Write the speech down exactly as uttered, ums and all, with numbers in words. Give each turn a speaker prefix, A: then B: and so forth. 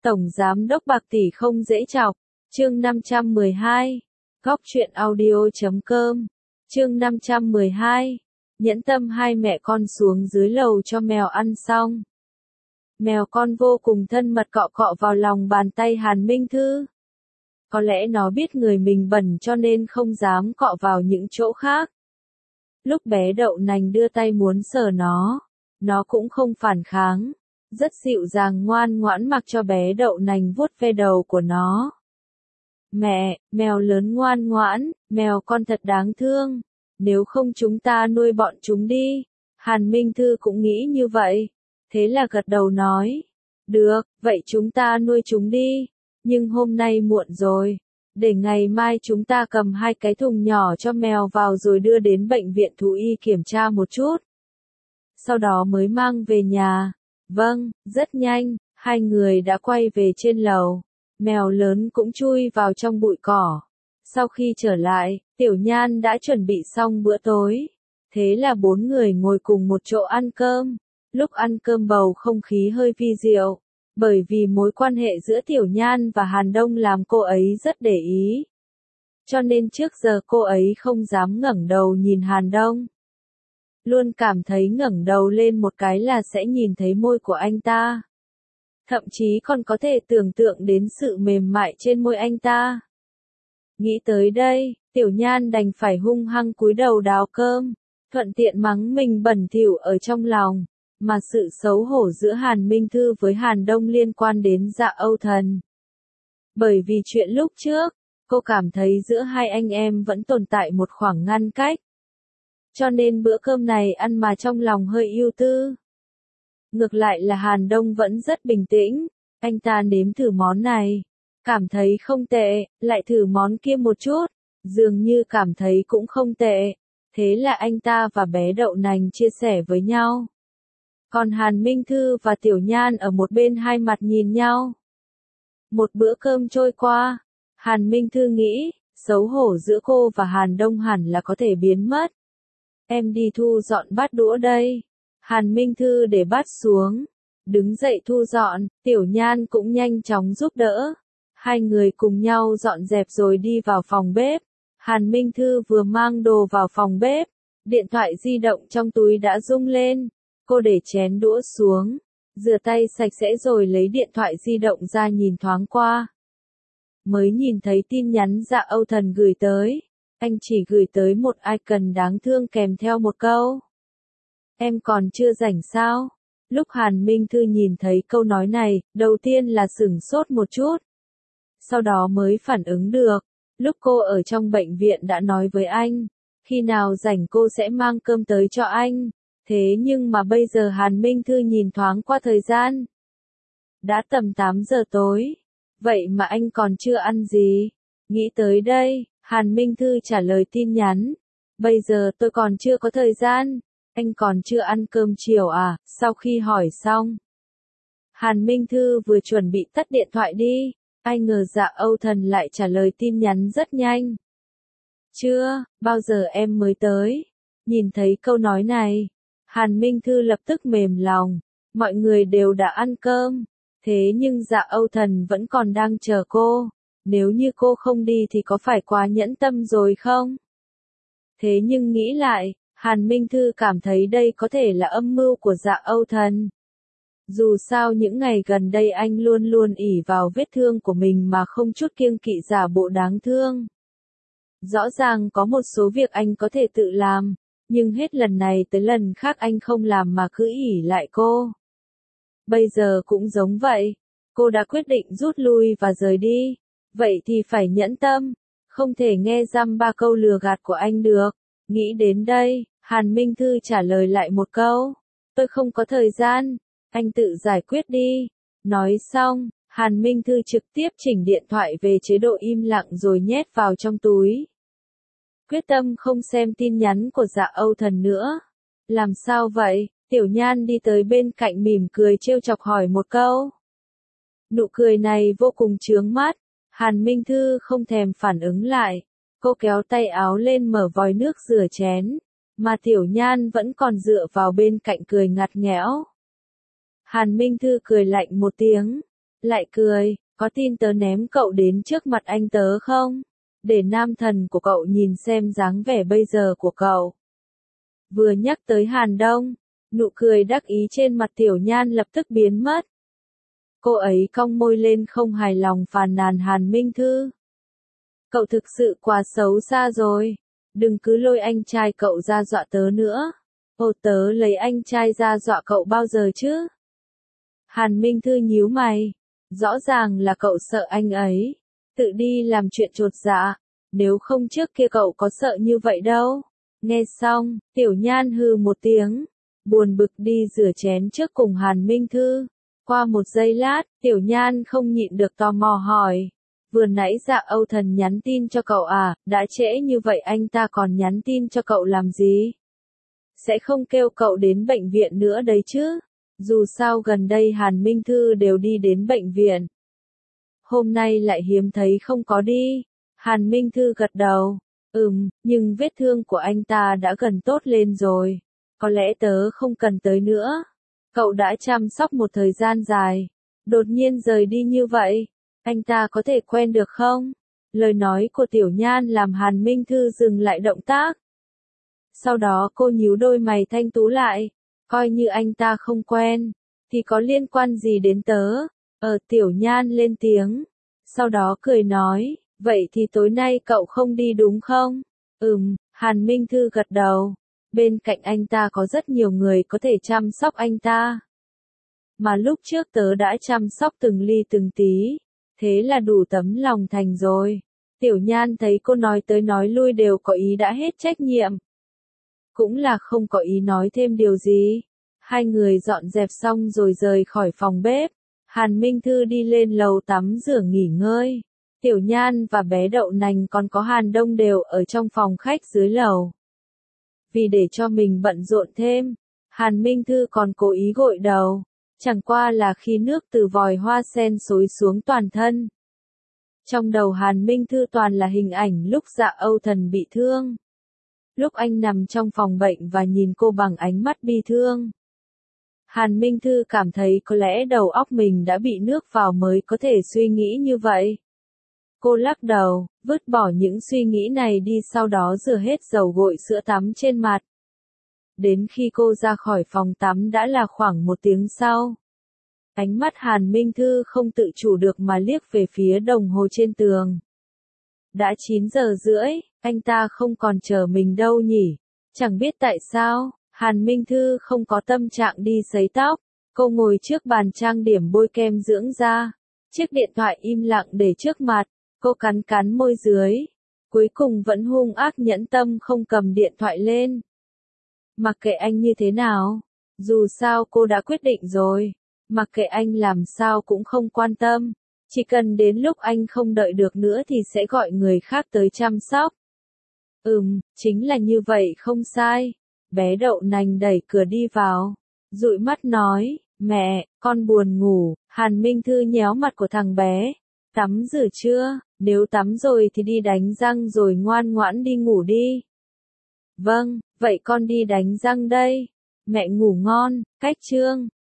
A: Tổng Giám đốc bạc tỷ không dễ chọc. Chương năm trăm mười hai. Góc truyện audio chấm com. Chương năm trăm mười hai. Nhẫn tâm hai mẹ con xuống dưới lầu cho mèo ăn xong. Mèo con vô cùng thân mật cọ cọ vào lòng bàn tay Hàn Minh Thư. Có lẽ nó biết người mình bẩn cho nên không dám cọ vào những chỗ khác. Lúc bé đậu nành đưa tay muốn sờ nó, nó cũng không phản kháng. Rất dịu dàng ngoan ngoãn mặc cho bé đậu nành vuốt ve đầu của nó. Mẹ, mèo lớn ngoan ngoãn, mèo con thật đáng thương. Nếu không chúng ta nuôi bọn chúng đi. Hàn Minh Thư cũng nghĩ như vậy. Thế là gật đầu nói. Được, vậy chúng ta nuôi chúng đi. Nhưng hôm nay muộn rồi. Để ngày mai chúng ta cầm hai cái thùng nhỏ cho mèo vào rồi đưa đến bệnh viện thú y kiểm tra một chút. Sau đó mới mang về nhà. Vâng, rất nhanh, hai người đã quay về trên lầu. Mèo lớn cũng chui vào trong bụi cỏ. Sau khi trở lại, Tiểu Nhan đã chuẩn bị xong bữa tối. Thế là bốn người ngồi cùng một chỗ ăn cơm. Lúc ăn cơm bầu không khí hơi vi diệu. Bởi vì mối quan hệ giữa Tiểu Nhan và Hàn Đông làm cô ấy rất để ý. Cho nên trước giờ cô ấy không dám ngẩng đầu nhìn Hàn Đông. Luôn cảm thấy ngẩng đầu lên một cái là sẽ nhìn thấy môi của anh ta. Thậm chí còn có thể tưởng tượng đến sự mềm mại trên môi anh ta. Nghĩ tới đây, Tiểu Nhan đành phải hung hăng cúi đầu đào cơm, thuận tiện mắng mình bẩn thỉu ở trong lòng. Mà sự xấu hổ giữa Hàn Minh Thư với Hàn Đông liên quan đến Dạ Âu Thần. Bởi vì chuyện lúc trước, cô cảm thấy giữa hai anh em vẫn tồn tại một khoảng ngăn cách. Cho nên bữa cơm này ăn mà trong lòng hơi ưu tư. Ngược lại là Hàn Đông vẫn rất bình tĩnh, anh ta nếm thử món này, cảm thấy không tệ, lại thử món kia một chút, dường như cảm thấy cũng không tệ, thế là anh ta và bé đậu nành chia sẻ với nhau. Còn Hàn Minh Thư và Tiểu Nhan ở một bên hai mặt nhìn nhau. Một bữa cơm trôi qua, Hàn Minh Thư nghĩ, xấu hổ giữa cô và Hàn Đông hẳn là có thể biến mất. Em đi thu dọn bát đũa đây. Hàn Minh Thư để bát xuống, đứng dậy thu dọn, Tiểu Nhan cũng nhanh chóng giúp đỡ. Hai người cùng nhau dọn dẹp rồi đi vào phòng bếp. Hàn Minh Thư vừa mang đồ vào phòng bếp, điện thoại di động trong túi đã rung lên. Cô để chén đũa xuống, rửa tay sạch sẽ rồi lấy điện thoại di động ra nhìn thoáng qua. Mới nhìn thấy tin nhắn Dạ Âu Thần gửi tới. Anh chỉ gửi tới một icon đáng thương kèm theo một câu. Em còn chưa rảnh sao? Lúc Hàn Minh Thư nhìn thấy câu nói này, đầu tiên là sửng sốt một chút. Sau đó mới phản ứng được. Lúc cô ở trong bệnh viện đã nói với anh. Khi nào rảnh cô sẽ mang cơm tới cho anh. Thế nhưng mà bây giờ Hàn Minh Thư nhìn thoáng qua thời gian. Đã tầm tám giờ tối. Vậy mà anh còn chưa ăn gì? Nghĩ tới đây, Hàn Minh Thư trả lời tin nhắn. Bây giờ tôi còn chưa có thời gian. Anh còn chưa ăn cơm chiều à? Sau khi hỏi xong, Hàn Minh Thư vừa chuẩn bị tắt điện thoại đi. Ai ngờ Dạ Âu Thần lại trả lời tin nhắn rất nhanh. Chưa, bao giờ em mới tới? Nhìn thấy câu nói này, Hàn Minh Thư lập tức mềm lòng. Mọi người đều đã ăn cơm. Thế nhưng Dạ Âu Thần vẫn còn đang chờ cô. Nếu như cô không đi thì có phải quá nhẫn tâm rồi không? Thế nhưng nghĩ lại, Hàn Minh Thư cảm thấy đây có thể là âm mưu của Dạ Âu Thần. Dù sao những ngày gần đây anh luôn luôn ỷ vào vết thương của mình mà không chút kiêng kỵ giả bộ đáng thương. Rõ ràng có một số việc anh có thể tự làm, nhưng hết lần này tới lần khác anh không làm mà cứ ỷ lại cô. Bây giờ cũng giống vậy, cô đã quyết định rút lui và rời đi. Vậy thì phải nhẫn tâm, không thể nghe dăm ba câu lừa gạt của anh được. Nghĩ đến đây, Hàn Minh Thư trả lời lại một câu. Tôi không có thời gian, anh tự giải quyết đi. Nói xong, Hàn Minh Thư trực tiếp chỉnh điện thoại về chế độ im lặng rồi nhét vào trong túi. Quyết tâm không xem tin nhắn của Dạ Âu Thần nữa. Làm sao vậy? Tiểu Nhan đi tới bên cạnh mỉm cười trêu chọc hỏi một câu. Nụ cười này vô cùng chướng mắt. Hàn Minh Thư không thèm phản ứng lại. Cô kéo tay áo lên mở vòi nước rửa chén. Mà Tiểu Nhan vẫn còn dựa vào bên cạnh cười ngặt nghẽo. Hàn Minh Thư cười lạnh một tiếng. Lại cười, có tin tớ ném cậu đến trước mặt anh tớ không? Để nam thần của cậu nhìn xem dáng vẻ bây giờ của cậu. Vừa nhắc tới Hàn Đông, nụ cười đắc ý trên mặt Tiểu Nhan lập tức biến mất. Cô ấy cong môi lên không hài lòng phàn nàn Hàn Minh Thư. Cậu thực sự quá xấu xa rồi. Đừng cứ lôi anh trai cậu ra dọa tớ nữa. Ồ, tớ lấy anh trai ra dọa cậu bao giờ chứ? Hàn Minh Thư nhíu mày. Rõ ràng là cậu sợ anh ấy. Tự đi làm chuyện chột dạ. Nếu không trước kia cậu có sợ như vậy đâu. Nghe xong, Tiểu Nhan hừ một tiếng. Buồn bực đi rửa chén trước cùng Hàn Minh Thư. Qua một giây lát, Tiểu Nhan không nhịn được tò mò hỏi. Vừa nãy Dạ Âu Thần nhắn tin cho cậu à, đã trễ như vậy anh ta còn nhắn tin cho cậu làm gì? Sẽ không kêu cậu đến bệnh viện nữa đấy chứ? Dù sao gần đây Hàn Minh Thư đều đi đến bệnh viện. Hôm nay lại hiếm thấy không có đi. Hàn Minh Thư gật đầu. Ừm, nhưng vết thương của anh ta đã gần tốt lên rồi. Có lẽ tớ không cần tới nữa. Cậu đã chăm sóc một thời gian dài. Đột nhiên rời đi như vậy. Anh ta có thể quen được không? Lời nói của Tiểu Nhan làm Hàn Minh Thư dừng lại động tác. Sau đó cô nhíu đôi mày thanh tú lại. Coi như anh ta không quen. Thì có liên quan gì đến tớ? Ờ, Tiểu Nhan lên tiếng. Sau đó cười nói. Vậy thì tối nay cậu không đi đúng không? Ừm, Hàn Minh Thư gật đầu. Bên cạnh anh ta có rất nhiều người có thể chăm sóc anh ta. Mà lúc trước tớ đã chăm sóc từng ly từng tí. Thế là đủ tấm lòng thành rồi. Tiểu Nhan thấy cô nói tới nói lui đều có ý đã hết trách nhiệm. Cũng là không có ý nói thêm điều gì. Hai người dọn dẹp xong rồi rời khỏi phòng bếp. Hàn Minh Thư đi lên lầu tắm rửa nghỉ ngơi. Tiểu Nhan và bé Đậu Nành còn có Hàn Đông đều ở trong phòng khách dưới lầu. Vì để cho mình bận rộn thêm, Hàn Minh Thư còn cố ý gội đầu. Chẳng qua là khi nước từ vòi hoa sen xối xuống toàn thân. Trong đầu Hàn Minh Thư toàn là hình ảnh lúc Dạ Âu Thần bị thương. Lúc anh nằm trong phòng bệnh và nhìn cô bằng ánh mắt bi thương. Hàn Minh Thư cảm thấy có lẽ đầu óc mình đã bị nước vào mới có thể suy nghĩ như vậy. Cô lắc đầu, vứt bỏ những suy nghĩ này đi sau đó rửa hết dầu gội sữa tắm trên mặt. Đến khi cô ra khỏi phòng tắm đã là khoảng một tiếng sau. Ánh mắt Hàn Minh Thư không tự chủ được mà liếc về phía đồng hồ trên tường. Đã chín giờ rưỡi, anh ta không còn chờ mình đâu nhỉ. Chẳng biết tại sao, Hàn Minh Thư không có tâm trạng đi sấy tóc. Cô ngồi trước bàn trang điểm bôi kem dưỡng da. Chiếc điện thoại im lặng để trước mặt. Cô cắn cắn môi dưới. Cuối cùng vẫn hung ác nhẫn tâm không cầm điện thoại lên. Mặc kệ anh như thế nào. Dù sao cô đã quyết định rồi. Mặc kệ anh làm sao cũng không quan tâm. Chỉ cần đến lúc anh không đợi được nữa thì sẽ gọi người khác tới chăm sóc. Ừm, chính là như vậy không sai. Bé Đậu Nành đẩy cửa đi vào. Dụi mắt nói, mẹ, con buồn ngủ. Hàn Minh Thư nhéo mặt của thằng bé. Tắm rửa chưa? Nếu tắm rồi thì đi đánh răng rồi ngoan ngoãn đi ngủ đi. Vâng, vậy con đi đánh răng đây. Mẹ ngủ ngon, cách chương.